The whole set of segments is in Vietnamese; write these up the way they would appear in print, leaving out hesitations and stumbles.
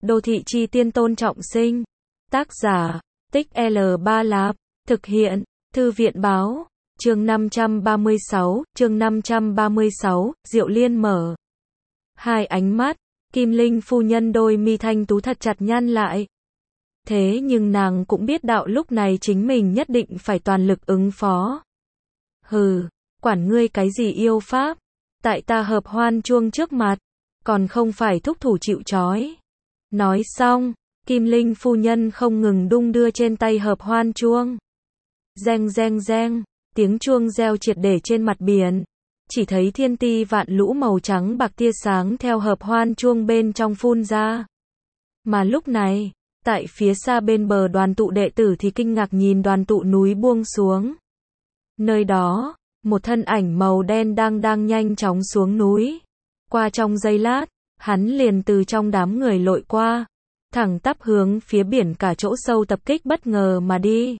Đô thị chi tiên Tôn Trọng Sinh. Tác giả, Tích L3 Lạp. Thực hiện, Thư viện báo. Chương 536, Diệu Liên mở. Hai ánh mắt, Kim Linh phu nhân đôi mi thanh tú thật chặt nhăn lại. Thế nhưng nàng cũng biết đạo lúc này chính mình nhất định phải toàn lực ứng phó. Hừ, quản ngươi cái gì yêu pháp, tại ta hợp hoan chuông trước mặt, còn không phải thúc thủ chịu trói. Nói xong, Kim Linh phu nhân không ngừng đung đưa trên tay hợp hoan chuông. Reng reng reng, tiếng chuông reo triệt để trên mặt biển. Chỉ thấy thiên ti vạn lũ màu trắng bạc tia sáng theo hợp hoan chuông bên trong phun ra. Mà lúc này, tại phía xa bên bờ đoàn tụ đệ tử thì kinh ngạc nhìn đoàn tụ núi buông xuống. Nơi đó, một thân ảnh màu đen đang nhanh chóng xuống núi. Qua trong giây lát, hắn liền từ trong đám người lội qua, thẳng tắp hướng phía biển cả chỗ sâu tập kích bất ngờ mà đi.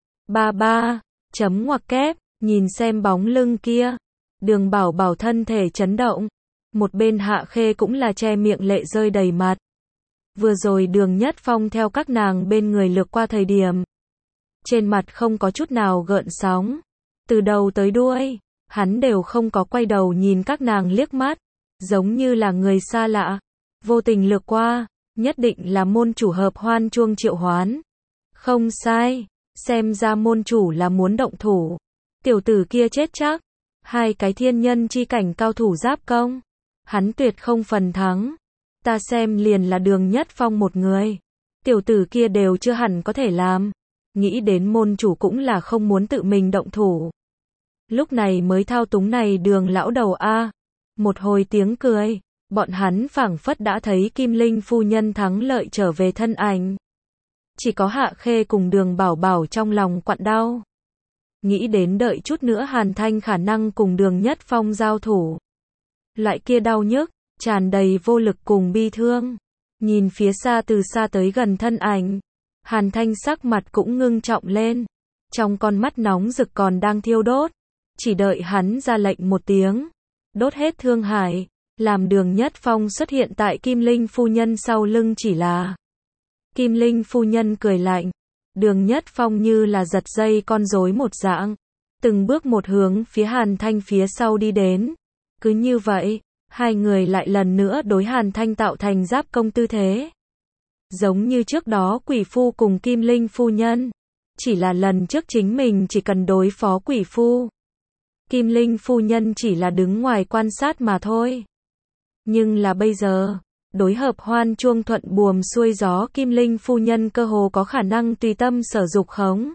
Ba, chấm ngoặc kép, nhìn xem bóng lưng kia. Đường Bảo Bảo thân thể chấn động. Một bên Hạ Khê cũng là che miệng lệ rơi đầy mặt. Vừa rồi Đường Nhất Phong theo các nàng bên người lược qua thời điểm, trên mặt không có chút nào gợn sóng. Từ đầu tới đuôi, hắn đều không có quay đầu nhìn các nàng liếc mắt, giống như là người xa lạ. Vô tình lược qua, nhất định là môn chủ hợp hoan chuông triệu hoán. Không sai, xem ra môn chủ là muốn động thủ. Tiểu tử kia chết chắc. Hai cái thiên nhân chi cảnh cao thủ giáp công, hắn tuyệt không phần thắng. Ta xem liền là Đường Nhất Phong một người. Tiểu tử kia đều chưa hẳn có thể làm. Nghĩ đến môn chủ cũng là không muốn tự mình động thủ. Lúc này mới thao túng này Đường lão đầu a. Một hồi tiếng cười, bọn hắn phảng phất đã thấy Kim Linh phu nhân thắng lợi trở về thân ảnh. Chỉ có Hạ Khê cùng Đường Bảo Bảo trong lòng quặn đau. Nghĩ đến đợi chút nữa Hàn Thanh khả năng cùng Đường Nhất Phong giao thủ. Loại kia đau nhức, tràn đầy vô lực cùng bi thương. Nhìn phía xa từ xa tới gần thân ảnh, Hàn Thanh sắc mặt cũng ngưng trọng lên. Trong con mắt nóng rực còn đang thiêu đốt. Chỉ đợi hắn ra lệnh một tiếng, đốt hết thương hải, làm Đường Nhất Phong xuất hiện tại Kim Linh phu nhân sau lưng chỉ là. Kim Linh phu nhân cười lạnh. Đường Nhất Phong như là giật dây con rối một dạng, từng bước một hướng phía Hàn Thanh phía sau đi đến. Cứ như vậy, hai người lại lần nữa đối Hàn Thanh tạo thành giáp công tư thế. Giống như trước đó Quỷ Phu cùng Kim Linh phu nhân, chỉ là lần trước chính mình chỉ cần đối phó Quỷ Phu. Kim Linh phu nhân chỉ là đứng ngoài quan sát mà thôi. Nhưng là bây giờ, đối hợp hoan chuông thuận buồm xuôi gió Kim Linh phu nhân cơ hồ có khả năng tùy tâm sở dục khống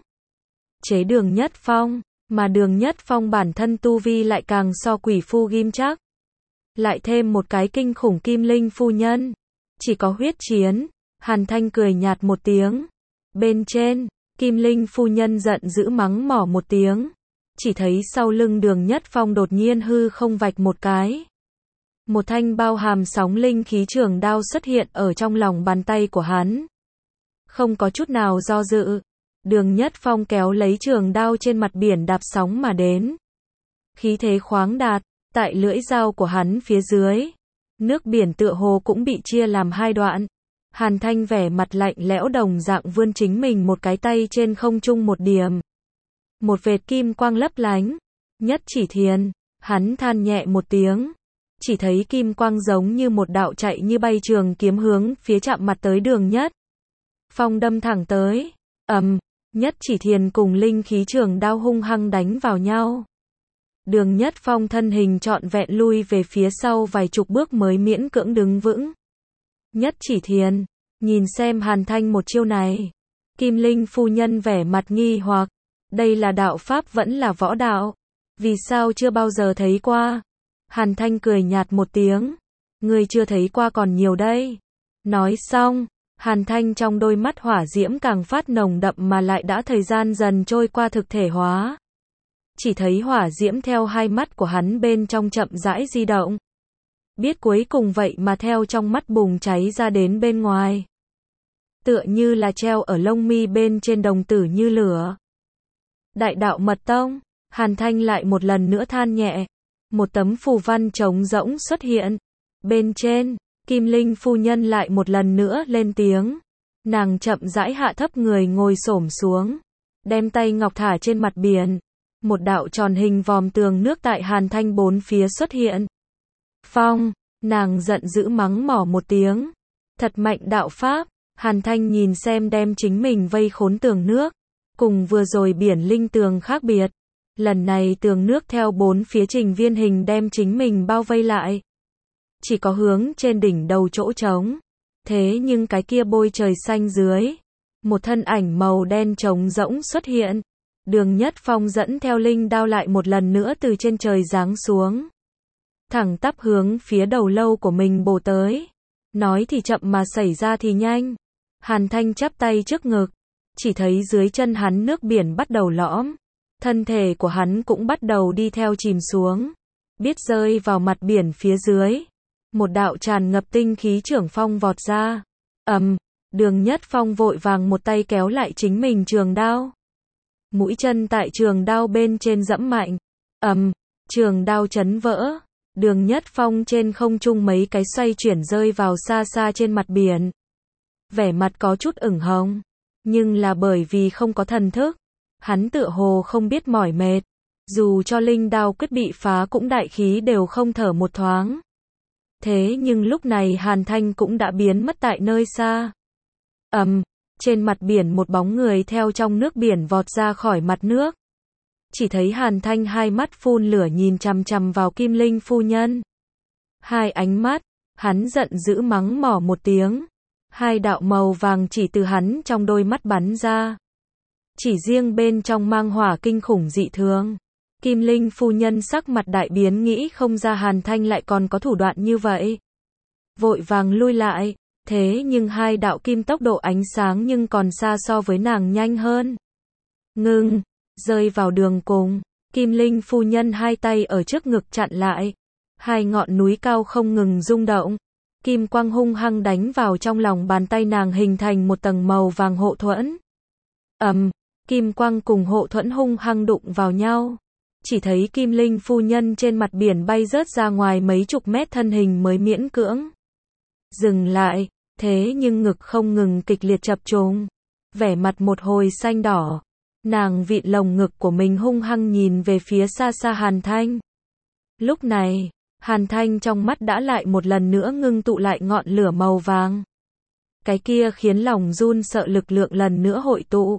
chế Đường Nhất Phong, mà Đường Nhất Phong bản thân tu vi lại càng so Quỷ Phu ghim chắc. Lại thêm một cái kinh khủng Kim Linh phu nhân, chỉ có huyết chiến. Hàn Thanh cười nhạt một tiếng. Bên trên, Kim Linh phu nhân giận dữ mắng mỏ một tiếng. Chỉ thấy sau lưng Đường Nhất Phong đột nhiên hư không vạch một cái. Một thanh bao hàm sóng linh khí trường đao xuất hiện ở trong lòng bàn tay của hắn. Không có chút nào do dự, Đường Nhất Phong kéo lấy trường đao trên mặt biển đạp sóng mà đến. Khí thế khoáng đạt, tại lưỡi dao của hắn phía dưới, nước biển tựa hồ cũng bị chia làm hai đoạn. Hàn Thanh vẻ mặt lạnh lẽo đồng dạng vươn chính mình một cái tay trên không trung một điểm. Một vệt kim quang lấp lánh, nhất chỉ thiền, hắn than nhẹ một tiếng. Chỉ thấy kim quang giống như một đạo chạy như bay trường kiếm hướng phía chạm mặt tới Đường Nhất Phong đâm thẳng tới. Nhất chỉ thiền cùng linh khí trường đao hung hăng đánh vào nhau. Đường Nhất Phong thân hình trọn vẹn lui về phía sau vài chục bước mới miễn cưỡng đứng vững. Nhất chỉ thiền, nhìn xem Hàn Thanh một chiêu này. Kim Linh phu nhân vẻ mặt nghi hoặc, đây là đạo pháp vẫn là võ đạo? Vì sao chưa bao giờ thấy qua? Hàn Thanh cười nhạt một tiếng. Ngươi chưa thấy qua còn nhiều đây. Nói xong, Hàn Thanh trong đôi mắt hỏa diễm càng phát nồng đậm mà lại đã thời gian dần trôi qua thực thể hóa. Chỉ thấy hỏa diễm theo hai mắt của hắn bên trong chậm rãi di động. Biết cuối cùng vậy mà theo trong mắt bùng cháy ra đến bên ngoài. Tựa như là treo ở lông mi bên trên đồng tử như lửa. Đại đạo mật tông, Hàn Thanh lại một lần nữa than nhẹ. Một tấm phù văn trống rỗng xuất hiện. Bên trên, Kim Linh phu nhân lại một lần nữa lên tiếng. Nàng chậm rãi hạ thấp người ngồi xổm xuống, đem tay ngọc thả trên mặt biển. Một đạo tròn hình vòm tường nước tại Hàn Thanh bốn phía xuất hiện. Phong, nàng giận dữ mắng mỏ một tiếng. Thật mạnh đạo pháp. Hàn Thanh nhìn xem đem chính mình vây khốn tường nước. Cùng vừa rồi biển linh tường khác biệt. Lần này tường nước theo bốn phía trình viên hình đem chính mình bao vây lại. Chỉ có hướng trên đỉnh đầu chỗ trống. Thế nhưng cái kia bôi trời xanh dưới. Một thân ảnh màu đen trống rỗng xuất hiện. Đường Nhất Phong dẫn theo linh đao lại một lần nữa từ trên trời giáng xuống. Thẳng tắp hướng phía đầu lâu của mình bổ tới. Nói thì chậm mà xảy ra thì nhanh. Hàn Thanh chắp tay trước ngực. Chỉ thấy dưới chân hắn nước biển bắt đầu lõm. Thân thể của hắn cũng bắt đầu đi theo chìm xuống. Biết rơi vào mặt biển phía dưới. Một đạo tràn ngập tinh khí trưởng phong vọt ra. Đường Nhất Phong vội vàng một tay kéo lại chính mình trường đao. Mũi chân tại trường đao bên trên giẫm mạnh. Trường đao chấn vỡ. Đường Nhất Phong trên không trung mấy cái xoay chuyển rơi vào xa xa trên mặt biển. Vẻ mặt có chút ửng hồng. Nhưng là bởi vì không có thần thức. Hắn tựa hồ không biết mỏi mệt. Dù cho linh đao quyết bị phá cũng đại khí đều không thở một thoáng. Thế nhưng lúc này Hàn Thanh cũng đã biến mất tại nơi xa. Trên mặt biển một bóng người theo trong nước biển vọt ra khỏi mặt nước. Chỉ thấy Hàn Thanh hai mắt phun lửa nhìn chằm chằm vào Kim Linh phu nhân. Hai ánh mắt, hắn giận dữ mắng mỏ một tiếng. Hai đạo màu vàng chỉ từ hắn trong đôi mắt bắn ra. Chỉ riêng bên trong mang hỏa kinh khủng dị thường. Kim Linh phu nhân sắc mặt đại biến nghĩ không ra Hàn Thanh lại còn có thủ đoạn như vậy. Vội vàng lui lại. Thế nhưng hai đạo kim tốc độ ánh sáng nhưng còn xa so với nàng nhanh hơn. Ngưng, rơi vào đường cùng. Kim Linh phu nhân hai tay ở trước ngực chặn lại. Hai ngọn núi cao không ngừng rung động. Kim quang hung hăng đánh vào trong lòng bàn tay nàng hình thành một tầng màu vàng hộ thuẫn. Kim quang cùng hộ thuẫn hung hăng đụng vào nhau. Chỉ thấy Kim Linh phu nhân trên mặt biển bay rớt ra ngoài mấy chục mét thân hình mới miễn cưỡng dừng lại, thế nhưng ngực không ngừng kịch liệt chập trùng. Vẻ mặt một hồi xanh đỏ. Nàng vịn lồng ngực của mình hung hăng nhìn về phía xa xa Hàn Thanh. Lúc này, Hàn Thanh trong mắt đã lại một lần nữa ngưng tụ lại ngọn lửa màu vàng. Cái kia khiến lòng run sợ lực lượng lần nữa hội tụ.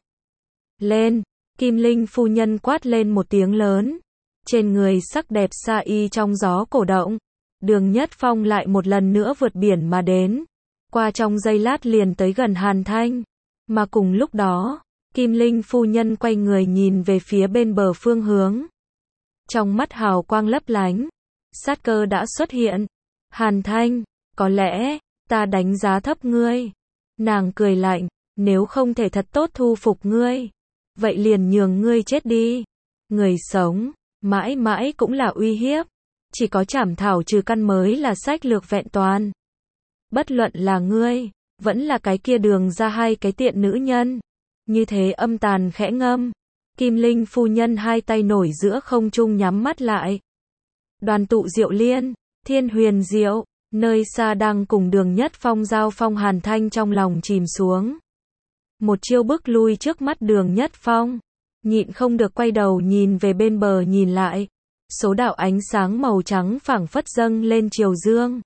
Lên, Kim Linh phu nhân quát lên một tiếng lớn. Trên người sắc đẹp sa y trong gió cổ động. Đường Nhất Phong lại một lần nữa vượt biển mà đến. Qua trong giây lát liền tới gần Hàn Thanh. Mà cùng lúc đó, Kim Linh phu nhân quay người nhìn về phía bên bờ phương hướng. Trong mắt hào quang lấp lánh. Sát cơ đã xuất hiện. Hàn Thanh, có lẽ, ta đánh giá thấp ngươi. Nàng cười lạnh, nếu không thể thật tốt thu phục ngươi. Vậy liền nhường ngươi chết đi. Người sống, mãi mãi cũng là uy hiếp. Chỉ có trảm thảo trừ căn mới là sách lược vẹn toàn. Bất luận là ngươi, vẫn là cái kia đường ra hai cái tiện nữ nhân. Như thế âm tàn khẽ ngâm. Kim Linh phu nhân hai tay nổi giữa không trung nhắm mắt lại. Đoàn tụ Diệu Liên, Thiên Huyền Diệu, nơi xa đang cùng Đường Nhất Phong giao phong. Hàn Thanh trong lòng chìm xuống. Một chiêu bước lui trước mắt Đường Nhất Phong. Nhịn không được quay đầu nhìn về bên bờ nhìn lại. Số đạo ánh sáng màu trắng phảng phất dâng lên chiều dương.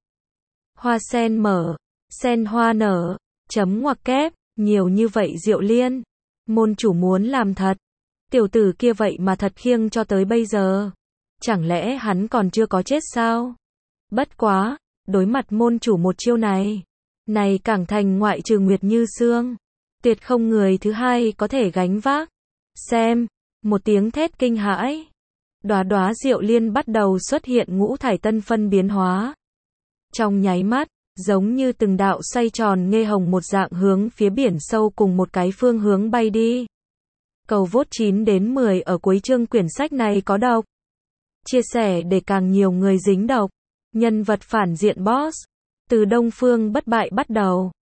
Hoa sen mở, sen hoa nở, chấm ngoặc kép, nhiều như vậy Diệu Liên. Môn chủ muốn làm thật. Tiểu tử kia vậy mà thật khiêng cho tới bây giờ. Chẳng lẽ hắn còn chưa có chết sao? Bất quá, đối mặt môn chủ một chiêu này. Này Cảng Thành ngoại trừ Nguyệt Như Sương. Tuyệt không người thứ hai có thể gánh vác. Xem, một tiếng thét kinh hãi. Đóa đóa Diệu Liên bắt đầu xuất hiện ngũ thải tân phân biến hóa. Trong nháy mắt, giống như từng đạo xoay tròn nghe hồng một dạng hướng phía biển sâu cùng một cái phương hướng bay đi. Cầu vote 9 đến 10 ở cuối chương quyển sách này có đọc. Chia sẻ để càng nhiều người dính đọc. Nhân vật phản diện boss. Từ Đông Phương bất bại bắt đầu.